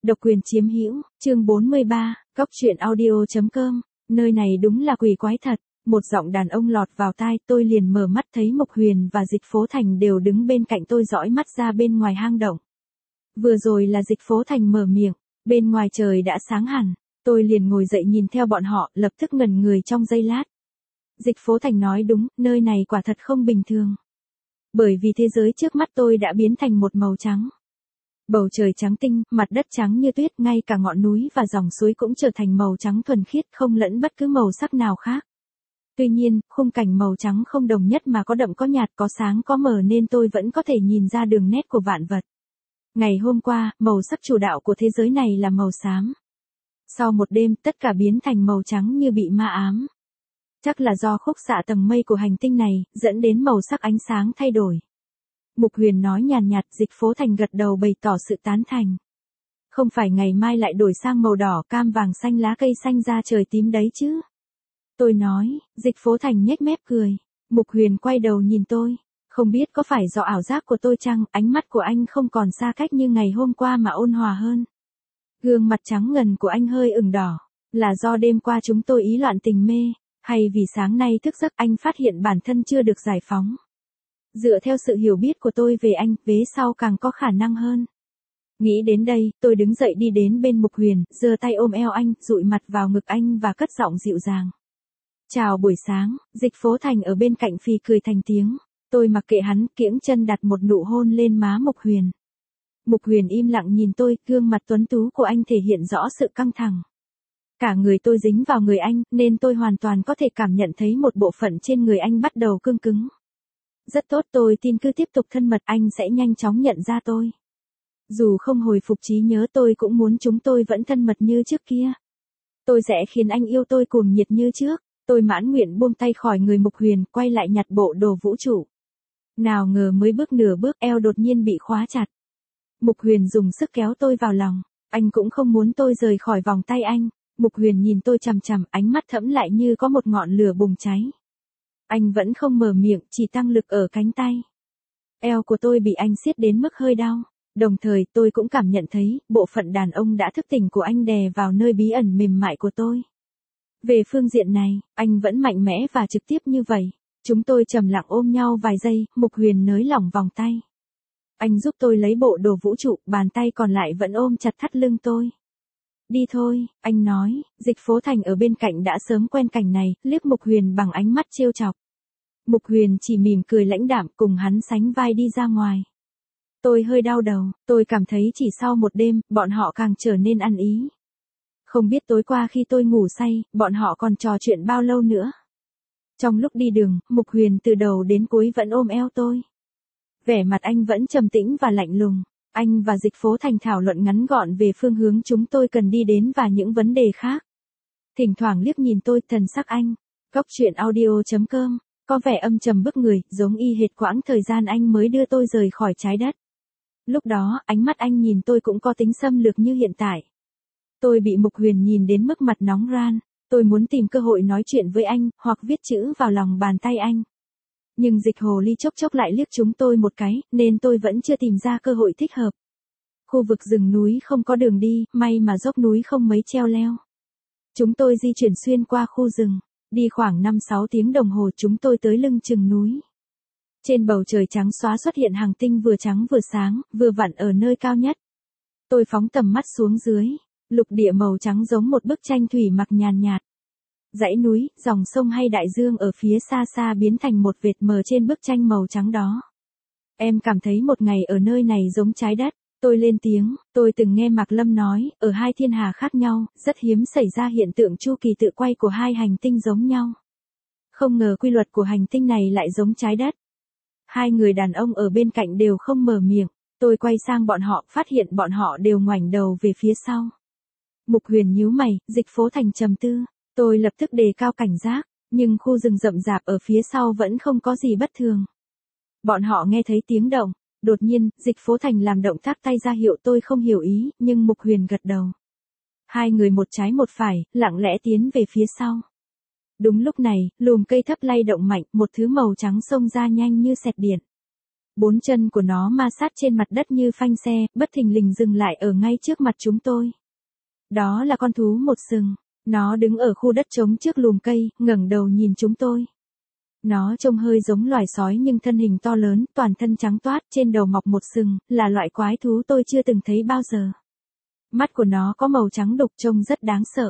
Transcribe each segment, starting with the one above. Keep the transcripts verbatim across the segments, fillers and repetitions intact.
Độc quyền chiếm hữu, chương bốn mươi ba, cóc truyện audio chấm com, nơi này đúng là quỷ quái thật. Một giọng đàn ông lọt vào tai, tôi liền mở mắt thấy Mục Huyền và Dịch Phố Thành đều đứng bên cạnh tôi dõi mắt ra bên ngoài hang động. Vừa rồi là Dịch Phố Thành mở miệng, bên ngoài trời đã sáng hẳn, tôi liền ngồi dậy nhìn theo bọn họ, lập tức ngẩn người trong giây lát. Dịch Phố Thành nói đúng, nơi này quả thật không bình thường. Bởi vì thế giới trước mắt tôi đã biến thành một màu trắng. Bầu trời trắng tinh, mặt đất trắng như tuyết, ngay cả ngọn núi và dòng suối cũng trở thành màu trắng thuần khiết, không lẫn bất cứ màu sắc nào khác. Tuy nhiên, khung cảnh màu trắng không đồng nhất mà có đậm có nhạt, có sáng có mờ nên tôi vẫn có thể nhìn ra đường nét của vạn vật. Ngày hôm qua, màu sắc chủ đạo của thế giới này là màu xám. Sau một đêm, tất cả biến thành màu trắng như bị ma ám. Chắc là do khúc xạ tầng mây của hành tinh này, dẫn đến màu sắc ánh sáng thay đổi. Mục Huyền nói nhàn nhạt, Dịch Phố Thành gật đầu bày tỏ sự tán thành. Không phải ngày mai lại đổi sang màu đỏ, cam, vàng, xanh, lá cây xanh ra trời tím đấy chứ? Tôi nói. Dịch Phố Thành nhếch mép cười. Mục Huyền quay đầu nhìn tôi. Không biết có phải do ảo giác của tôi chăng, ánh mắt của anh không còn xa cách như ngày hôm qua mà ôn hòa hơn. Gương mặt trắng ngần của anh hơi ửng đỏ. Là do đêm qua chúng tôi ý loạn tình mê, hay vì sáng nay thức giấc anh phát hiện bản thân chưa được giải phóng? Dựa theo sự hiểu biết của tôi về anh, vế sau càng có khả năng hơn. Nghĩ đến đây, tôi đứng dậy đi đến bên Mục Huyền, giơ tay ôm eo anh, dụi mặt vào ngực anh và cất giọng dịu dàng. Chào buổi sáng. Dịch Phố Thành ở bên cạnh phì cười thành tiếng. Tôi mặc kệ hắn, kiễng chân đặt một nụ hôn lên má Mục Huyền. Mục Huyền im lặng nhìn tôi, gương mặt tuấn tú của anh thể hiện rõ sự căng thẳng. Cả người tôi dính vào người anh, nên tôi hoàn toàn có thể cảm nhận thấy một bộ phận trên người anh bắt đầu cương cứng. Rất tốt, tôi tin cứ tiếp tục thân mật anh sẽ nhanh chóng nhận ra tôi. Dù không hồi phục trí nhớ tôi cũng muốn chúng tôi vẫn thân mật như trước kia. Tôi sẽ khiến anh yêu tôi cuồng nhiệt như trước. Tôi mãn nguyện buông tay khỏi người Mục Huyền, quay lại nhặt bộ đồ vũ trụ. Nào ngờ mới bước nửa bước, eo đột nhiên bị khóa chặt. Mục Huyền dùng sức kéo tôi vào lòng. Anh cũng không muốn tôi rời khỏi vòng tay anh. Mục Huyền nhìn tôi chằm chằm, ánh mắt thẫm lại như có một ngọn lửa bùng cháy. Anh vẫn không mở miệng, chỉ tăng lực ở cánh tay. Eo của tôi bị anh siết đến mức hơi đau. Đồng thời tôi cũng cảm nhận thấy, bộ phận đàn ông đã thức tỉnh của anh đè vào nơi bí ẩn mềm mại của tôi. Về phương diện này, anh vẫn mạnh mẽ và trực tiếp như vậy. Chúng tôi trầm lặng ôm nhau vài giây, Mục Huyền nới lỏng vòng tay. Anh giúp tôi lấy bộ đồ vũ trụ, bàn tay còn lại vẫn ôm chặt thắt lưng tôi. Đi thôi, anh nói. Dịch Phố Thành ở bên cạnh đã sớm quen cảnh này, liếc Mục Huyền bằng ánh mắt trêu chọc. Mục Huyền chỉ mỉm cười lãnh đạm, cùng hắn sánh vai đi ra ngoài. Tôi hơi đau đầu, tôi cảm thấy chỉ sau một đêm, bọn họ càng trở nên ăn ý. Không biết tối qua khi tôi ngủ say, bọn họ còn trò chuyện bao lâu nữa. Trong lúc đi đường, Mục Huyền từ đầu đến cuối vẫn ôm eo tôi. Vẻ mặt anh vẫn trầm tĩnh và lạnh lùng. Anh và Dịch Phố Thành thảo luận ngắn gọn về phương hướng chúng tôi cần đi đến và những vấn đề khác. Thỉnh thoảng liếc nhìn tôi, thần sắc anh. Cóc truyện audio chấm com, có vẻ âm trầm bức người, giống y hệt quãng thời gian anh mới đưa tôi rời khỏi trái đất. Lúc đó, ánh mắt anh nhìn tôi cũng có tính xâm lược như hiện tại. Tôi bị Mục Huyền nhìn đến mức mặt nóng ran. Tôi muốn tìm cơ hội nói chuyện với anh, hoặc viết chữ vào lòng bàn tay anh. Nhưng Dịch Hồ Ly chốc chốc lại liếc chúng tôi một cái, nên tôi vẫn chưa tìm ra cơ hội thích hợp. Khu vực rừng núi không có đường đi, may mà dốc núi không mấy treo leo. Chúng tôi di chuyển xuyên qua khu rừng. Đi khoảng năm sáu tiếng đồng hồ chúng tôi tới lưng chừng núi. Trên bầu trời trắng xóa xuất hiện hàng tinh vừa trắng vừa sáng, vừa vặn ở nơi cao nhất. Tôi phóng tầm mắt xuống dưới. Lục địa màu trắng giống một bức tranh thủy mặc nhàn nhạt. Dãy núi, dòng sông hay đại dương ở phía xa xa biến thành một vệt mờ trên bức tranh màu trắng đó. Em cảm thấy một ngày ở nơi này giống trái đất. Tôi lên tiếng, tôi từng nghe Mạc Lâm nói, ở hai thiên hà khác nhau, rất hiếm xảy ra hiện tượng chu kỳ tự quay của hai hành tinh giống nhau. Không ngờ quy luật của hành tinh này lại giống trái đất. Hai người đàn ông ở bên cạnh đều không mở miệng. Tôi quay sang bọn họ, phát hiện bọn họ đều ngoảnh đầu về phía sau. Mục Huyền nhíu mày, Dịch Phố Thành trầm tư. Tôi lập tức đề cao cảnh giác, nhưng khu rừng rậm rạp ở phía sau vẫn không có gì bất thường. Bọn họ nghe thấy tiếng động. Đột nhiên, Dịch Phố Thành làm động tác tay ra hiệu tôi không hiểu ý, nhưng Mục Huyền gật đầu. Hai người một trái một phải, lặng lẽ tiến về phía sau. Đúng lúc này, lùm cây thấp lay động mạnh, một thứ màu trắng xông ra nhanh như xẹt điện. Bốn chân của nó ma sát trên mặt đất như phanh xe, bất thình lình dừng lại ở ngay trước mặt chúng tôi. Đó là con thú một sừng. Nó đứng ở khu đất trống trước lùm cây, ngẩng đầu nhìn chúng tôi. Nó trông hơi giống loài sói nhưng thân hình to lớn, toàn thân trắng toát, trên đầu mọc một sừng, là loại quái thú tôi chưa từng thấy bao giờ. Mắt của nó có màu trắng đục trông rất đáng sợ.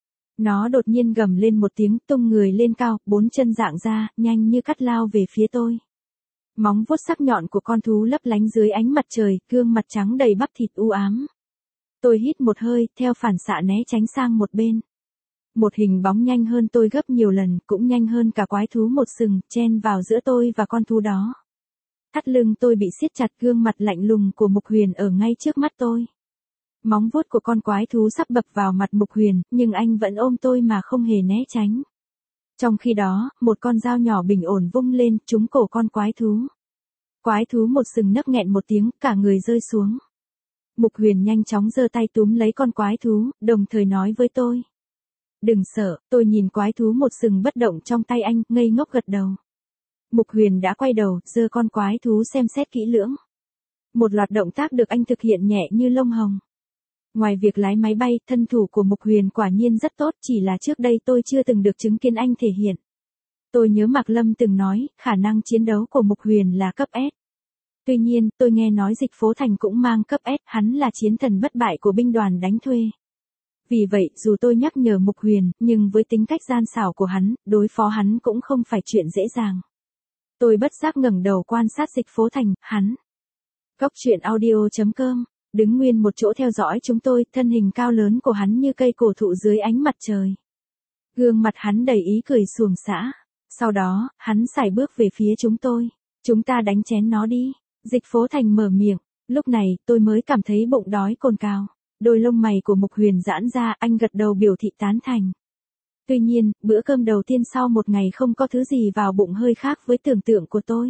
Nó đột nhiên gầm lên một tiếng, tung người lên cao, bốn chân dạng ra, nhanh như cắt lao về phía tôi. Móng vuốt sắc nhọn của con thú lấp lánh dưới ánh mặt trời, gương mặt trắng đầy bắp thịt u ám. Tôi hít một hơi, theo phản xạ né tránh sang một bên. Một hình bóng nhanh hơn tôi gấp nhiều lần, cũng nhanh hơn cả quái thú một sừng, chen vào giữa tôi và con thú đó. Thắt lưng tôi bị siết chặt, gương mặt lạnh lùng của Mục Huyền ở ngay trước mắt tôi. Móng vuốt của con quái thú sắp bập vào mặt Mục Huyền, nhưng anh vẫn ôm tôi mà không hề né tránh. Trong khi đó, một con dao nhỏ bình ổn vung lên, trúng cổ con quái thú. Quái thú một sừng nấc nghẹn một tiếng, cả người rơi xuống. Mục Huyền nhanh chóng giơ tay túm lấy con quái thú, đồng thời nói với tôi. Đừng sợ, tôi nhìn quái thú một sừng bất động trong tay anh, ngây ngốc gật đầu. Mục Huyền đã quay đầu, giơ con quái thú xem xét kỹ lưỡng. Một loạt động tác được anh thực hiện nhẹ như lông hồng. Ngoài việc lái máy bay, thân thủ của Mục Huyền quả nhiên rất tốt, chỉ là trước đây tôi chưa từng được chứng kiến anh thể hiện. Tôi nhớ Mạc Lâm từng nói, khả năng chiến đấu của Mục Huyền là cấp S. Tuy nhiên, tôi nghe nói Dịch Phố Thành cũng mang cấp S, hắn là chiến thần bất bại của binh đoàn đánh thuê. Vì vậy, dù tôi nhắc nhở Mục Huyền, nhưng với tính cách gian xảo của hắn, đối phó hắn cũng không phải chuyện dễ dàng. Tôi bất giác ngẩng đầu quan sát Dịch Phố Thành, hắn. Góc truyện audio chấm com, đứng nguyên một chỗ theo dõi chúng tôi, thân hình cao lớn của hắn như cây cổ thụ dưới ánh mặt trời. Gương mặt hắn đầy ý cười xuồng xã. Sau đó, hắn sải bước về phía chúng tôi. Chúng ta đánh chén nó đi. Dịch Phố Thành mở miệng. Lúc này, tôi mới cảm thấy bụng đói cồn cào. Đôi lông mày của Mục Huyền giãn ra, anh gật đầu biểu thị tán thành. Tuy nhiên, bữa cơm đầu tiên sau một ngày không có thứ gì vào bụng hơi khác với tưởng tượng của tôi.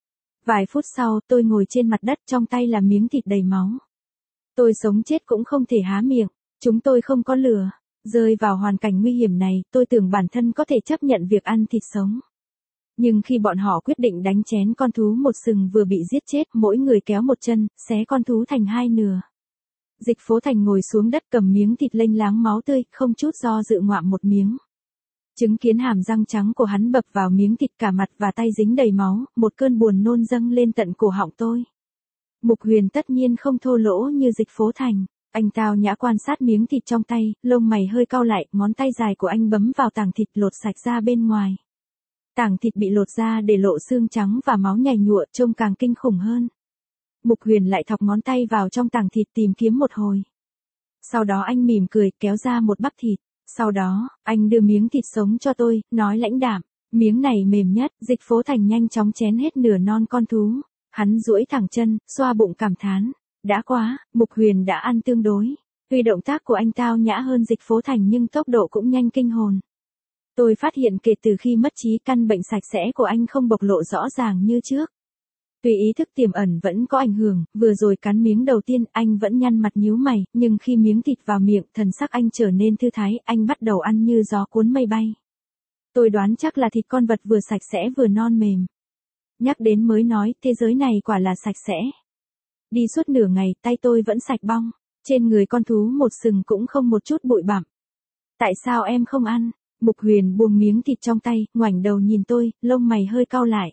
Vài phút sau, tôi ngồi trên mặt đất, trong tay là miếng thịt đầy máu. Tôi sống chết cũng không thể há miệng. Chúng tôi không có lừa. Rơi vào hoàn cảnh nguy hiểm này, tôi tưởng bản thân có thể chấp nhận việc ăn thịt sống. Nhưng khi bọn họ quyết định đánh chén con thú một sừng vừa bị giết chết, mỗi người kéo một chân, xé con thú thành hai nửa. Dịch Phố Thành ngồi xuống đất cầm miếng thịt lênh láng máu tươi, không chút do dự ngoạm một miếng. Chứng kiến hàm răng trắng của hắn bập vào miếng thịt, cả mặt và tay dính đầy máu, một cơn buồn nôn dâng lên tận cổ họng tôi. Mục Huyền tất nhiên không thô lỗ như Dịch Phố Thành. Anh tao nhã quan sát miếng thịt trong tay, lông mày hơi cau lại, ngón tay dài của anh bấm vào tảng thịt lột sạch ra bên ngoài. Tảng thịt bị lột ra để lộ xương trắng và máu nhầy nhụa, trông càng kinh khủng hơn. Mục Huyền lại thọc ngón tay vào trong tảng thịt tìm kiếm một hồi. Sau đó anh mỉm cười, kéo ra một bắp thịt. Sau đó, anh đưa miếng thịt sống cho tôi, nói lãnh đạm, miếng này mềm nhất. Dịch Phố Thành nhanh chóng chén hết nửa non con thú. Hắn duỗi thẳng chân, xoa bụng cảm thán. Đã quá, Mục Huyền đã ăn tương đối. Tuy động tác của anh tao nhã hơn Dịch Phố Thành nhưng tốc độ cũng nhanh kinh hồn. Tôi phát hiện kể từ khi mất trí, căn bệnh sạch sẽ của anh không bộc lộ rõ ràng như trước. Tuy ý thức tiềm ẩn vẫn có ảnh hưởng, vừa rồi cắn miếng đầu tiên anh vẫn nhăn mặt nhíu mày, nhưng khi miếng thịt vào miệng, thần sắc anh trở nên thư thái, anh bắt đầu ăn như gió cuốn mây bay. Tôi đoán chắc là thịt con vật vừa sạch sẽ vừa non mềm. Nhắc đến mới nói, thế giới này quả là sạch sẽ. Đi suốt nửa ngày, tay tôi vẫn sạch bong. Trên người con thú một sừng cũng không một chút bụi bặm. Tại sao em không ăn? Mục Huyền buông miếng thịt trong tay, ngoảnh đầu nhìn tôi, lông mày hơi cau lại.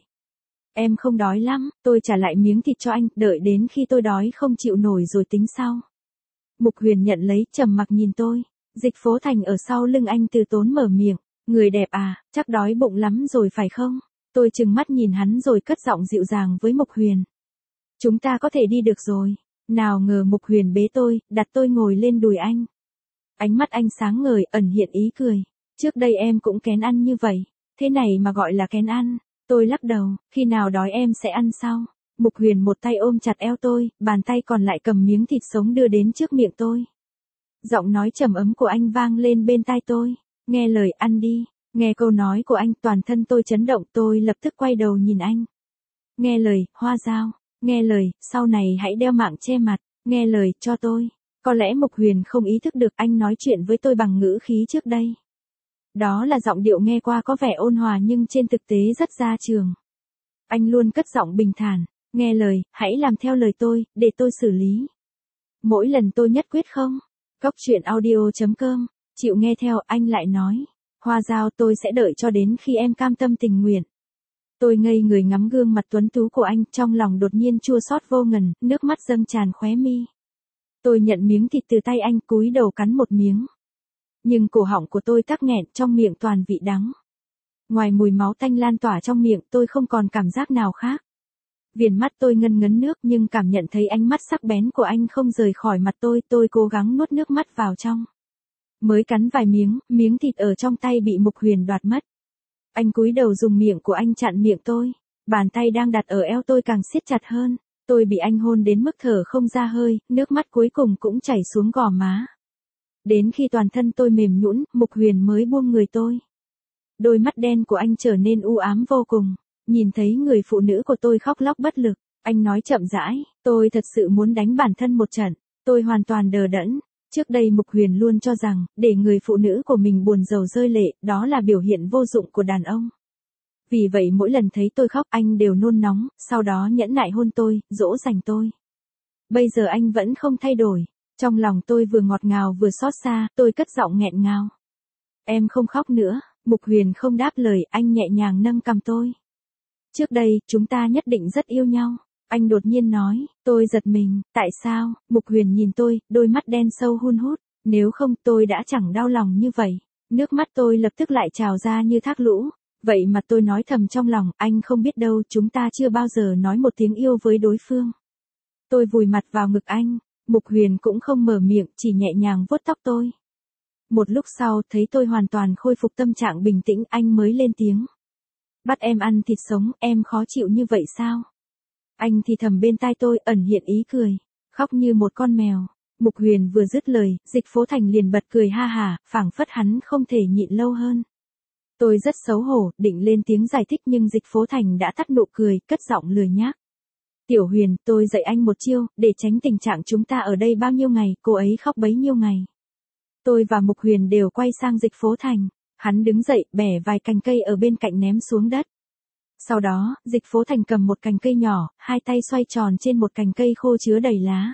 Em không đói lắm, tôi trả lại miếng thịt cho anh, đợi đến khi tôi đói không chịu nổi rồi tính sau. Mục Huyền nhận lấy, trầm mặc nhìn tôi. Dịch Phố Thành ở sau lưng anh từ tốn mở miệng. Người đẹp à, chắc đói bụng lắm rồi phải không? Tôi trừng mắt nhìn hắn rồi cất giọng dịu dàng với Mục Huyền. Chúng ta có thể đi được rồi. Nào ngờ Mục Huyền bế tôi, đặt tôi ngồi lên đùi anh. Ánh mắt anh sáng ngời, ẩn hiện ý cười. Trước đây em cũng kén ăn như vậy. Thế này mà gọi là kén ăn. Tôi lắc đầu, khi nào đói em sẽ ăn sau. Mục Huyền một tay ôm chặt eo tôi, bàn tay còn lại cầm miếng thịt sống đưa đến trước miệng tôi. Giọng nói trầm ấm của anh vang lên bên tai tôi. Nghe lời, ăn đi. Nghe câu nói của anh, toàn thân tôi chấn động, tôi lập tức quay đầu nhìn anh. Nghe lời, Hoa Dao. Nghe lời, sau này hãy đeo mạng che mặt. Nghe lời, cho tôi. Có lẽ Mục Huyền không ý thức được anh nói chuyện với tôi bằng ngữ khí trước đây. Đó là giọng điệu nghe qua có vẻ ôn hòa nhưng trên thực tế rất gia trường. Anh luôn cất giọng bình thản. Nghe lời, hãy làm theo lời tôi, để tôi xử lý. Mỗi lần tôi nhất quyết không. Cốc truyện audio chấm com, chịu nghe theo, anh lại nói. Hoa Dao, tôi sẽ đợi cho đến khi em cam tâm tình nguyện. Tôi ngây người ngắm gương mặt tuấn tú của anh, trong lòng đột nhiên chua xót vô ngần, nước mắt dâng tràn khóe mi. Tôi nhận miếng thịt từ tay anh, cúi đầu cắn một miếng. Nhưng cổ họng của tôi tắc nghẹn, trong miệng toàn vị đắng. Ngoài mùi máu tanh lan tỏa trong miệng, tôi không còn cảm giác nào khác. Viền mắt tôi ngân ngấn nước nhưng cảm nhận thấy ánh mắt sắc bén của anh không rời khỏi mặt tôi, tôi cố gắng nuốt nước mắt vào trong. Mới cắn vài miếng, miếng thịt ở trong tay bị Mục Huyền đoạt mất. Anh cúi đầu dùng miệng của anh chặn miệng tôi, bàn tay đang đặt ở eo tôi càng siết chặt hơn, tôi bị anh hôn đến mức thở không ra hơi, nước mắt cuối cùng cũng chảy xuống gò má. Đến khi toàn thân tôi mềm nhũn, Mục Huyền mới buông người tôi. Đôi mắt đen của anh trở nên u ám vô cùng, nhìn thấy người phụ nữ của tôi khóc lóc bất lực, anh nói chậm rãi, tôi thật sự muốn đánh bản thân một trận, tôi hoàn toàn đờ đẫn. Trước đây Mục Huyền luôn cho rằng, để người phụ nữ của mình buồn rầu rơi lệ, đó là biểu hiện vô dụng của đàn ông. Vì vậy mỗi lần thấy tôi khóc anh đều nôn nóng, sau đó nhẫn nại hôn tôi, dỗ dành tôi. Bây giờ anh vẫn không thay đổi, trong lòng tôi vừa ngọt ngào vừa xót xa, tôi cất giọng nghẹn ngào. Em không khóc nữa, Mục Huyền không đáp lời, anh nhẹ nhàng nâng cằm tôi. Trước đây, chúng ta nhất định rất yêu nhau. Anh đột nhiên nói, tôi giật mình, tại sao? Mục Huyền nhìn tôi, đôi mắt đen sâu hun hút, nếu không tôi đã chẳng đau lòng như vậy. Nước mắt tôi lập tức lại trào ra như thác lũ, vậy mà tôi nói thầm trong lòng, anh không biết đâu, chúng ta chưa bao giờ nói một tiếng yêu với đối phương. Tôi vùi mặt vào ngực anh, Mục Huyền cũng không mở miệng, chỉ nhẹ nhàng vuốt tóc tôi. Một lúc sau, thấy tôi hoàn toàn khôi phục tâm trạng bình tĩnh, anh mới lên tiếng. Bắt em ăn thịt sống, em khó chịu như vậy sao? Anh thì thầm bên tai tôi, ẩn hiện ý cười, khóc như một con mèo. Mục Huyền vừa dứt lời, Dịch Phố Thành liền bật cười ha hả, phảng phất hắn không thể nhịn lâu hơn. Tôi rất xấu hổ, định lên tiếng giải thích nhưng Dịch Phố Thành đã tắt nụ cười, cất giọng lười nhác. Tiểu Huyền, tôi dạy anh một chiêu, để tránh tình trạng chúng ta ở đây bao nhiêu ngày, cô ấy khóc bấy nhiêu ngày. Tôi và Mục Huyền đều quay sang Dịch Phố Thành, hắn đứng dậy, bẻ vài cành cây ở bên cạnh ném xuống đất. Sau đó, Dịch Phố Thành cầm một cành cây nhỏ, hai tay xoay tròn trên một cành cây khô chứa đầy lá.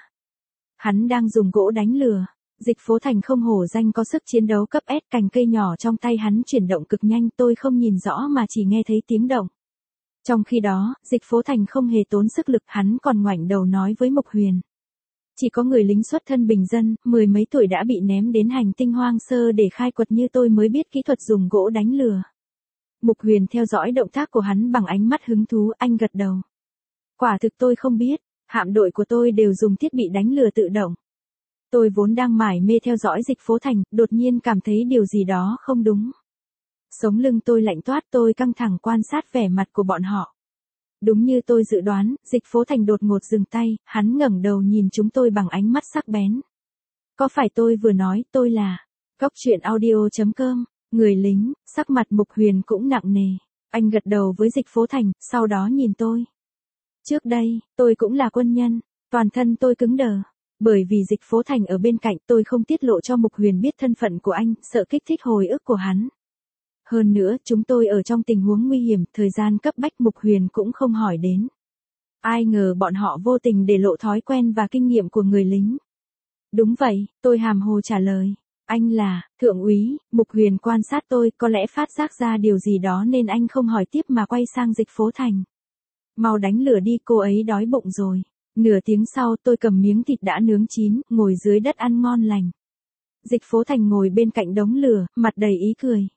Hắn đang dùng gỗ đánh lửa. Dịch Phố Thành không hổ danh có sức chiến đấu cấp S, cành cây nhỏ trong tay hắn chuyển động cực nhanh, tôi không nhìn rõ mà chỉ nghe thấy tiếng động. Trong khi đó, Dịch Phố Thành không hề tốn sức lực, hắn còn ngoảnh đầu nói với Mục Huyền. Chỉ có người lính xuất thân bình dân, mười mấy tuổi đã bị ném đến hành tinh hoang sơ để khai quật như tôi mới biết kỹ thuật dùng gỗ đánh lửa. Mục Huyền theo dõi động tác của hắn bằng ánh mắt hứng thú, anh gật đầu. Quả thực tôi không biết, hạm đội của tôi đều dùng thiết bị đánh lửa tự động. Tôi vốn đang mải mê theo dõi Dịch Phố Thành, đột nhiên cảm thấy điều gì đó không đúng. Sống lưng tôi lạnh toát, tôi căng thẳng quan sát vẻ mặt của bọn họ. Đúng như tôi dự đoán, Dịch Phố Thành đột ngột dừng tay, hắn ngẩng đầu nhìn chúng tôi bằng ánh mắt sắc bén. Có phải tôi vừa nói tôi là Cốc truyện audio chấm com, người lính, sắc mặt Mục Huyền cũng nặng nề. Anh gật đầu với Dịch Phố Thành, sau đó nhìn tôi. Trước đây, tôi cũng là quân nhân, toàn thân tôi cứng đờ. Bởi vì Dịch Phố Thành ở bên cạnh, tôi không tiết lộ cho Mục Huyền biết thân phận của anh, sợ kích thích hồi ức của hắn. Hơn nữa, chúng tôi ở trong tình huống nguy hiểm, thời gian cấp bách Mục Huyền cũng không hỏi đến. Ai ngờ bọn họ vô tình để lộ thói quen và kinh nghiệm của người lính. Đúng vậy, tôi hàm hồ trả lời. Anh là, thượng úy. Mục Huyền quan sát tôi, có lẽ phát giác ra điều gì đó nên anh không hỏi tiếp mà quay sang Dịch Phố Thành. Mau đánh lửa đi, cô ấy đói bụng rồi. Nửa tiếng sau tôi cầm miếng thịt đã nướng chín, ngồi dưới đất ăn ngon lành. Dịch Phố Thành ngồi bên cạnh đống lửa, mặt đầy ý cười.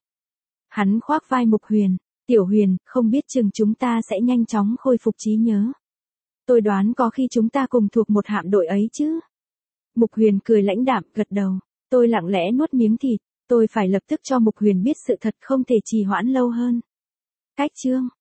Hắn khoác vai Mục Huyền, Tiểu Huyền, không biết chừng chúng ta sẽ nhanh chóng khôi phục trí nhớ. Tôi đoán có khi chúng ta cùng thuộc một hạm đội ấy chứ. Mục Huyền cười lãnh đạm, gật đầu. Tôi lặng lẽ nuốt miếng thịt, tôi phải lập tức cho Mục Huyền biết sự thật, không thể trì hoãn lâu hơn. Cách chương